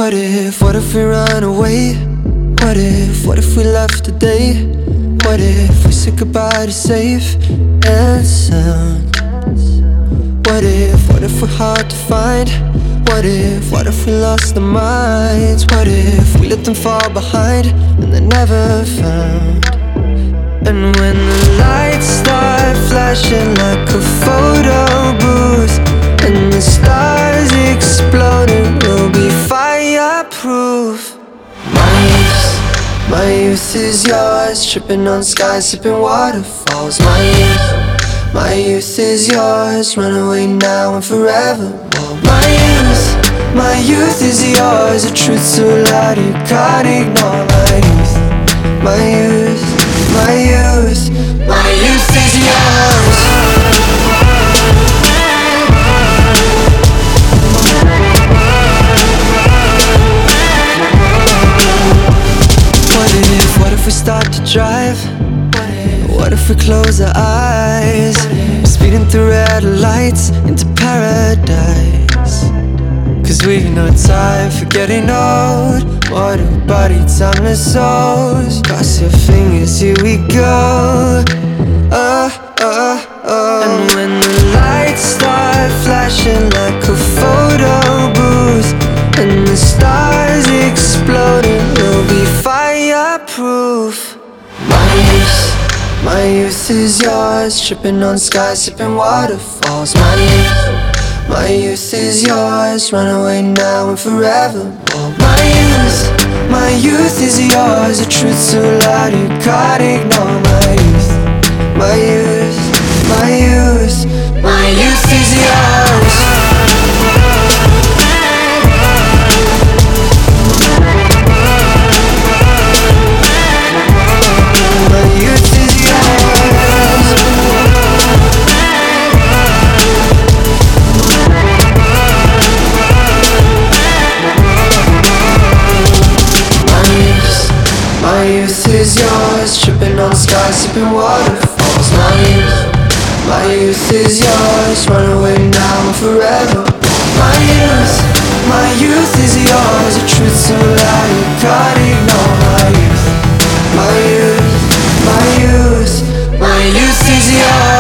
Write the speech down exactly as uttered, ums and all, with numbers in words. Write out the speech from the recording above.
What if, what if we run away? What if, what if we left today? What if we said goodbye to safe and sound? What if, what if we're hard to find? What if, what if we lost our minds? What if we let them fall behind and they're never found? And when the lights start flashing like a photo booth and the stars exploding, we'll be fireproof. My youth, my youth is yours, tripping on skies, sipping waterfalls. My youth, my youth is yours, run away now and forevermore. My youth, my youth is yours, a truth so loud you can't ignore. My youth, my youth, my youth, my youth is yours. What if, what if we start to drive? What if we close our eyes? Speeding through red lights into paradise. Cause we've no time for getting old. Water body, timeless souls. Cross your fingers, here we go. Oh, oh, oh. And when the lights start flashing like a photo booth and the stars exploding, we'll be fireproof. My youth, my youth is yours, tripping on skies, sipping waterfalls. My youth, my youth is yours, run away now and forevermore. My youth, my youth is yours, a truth so loud you can't ignore. My youth, my youth, my youth, my youth is yours. My youth is yours. My youth is yours, tripping on skies, sipping waterfalls. My youth, my youth is yours, run away now and forever. My youth, my youth is yours, a truth so loud you can't ignore. My youth, my youth, my youth, my youth is yours.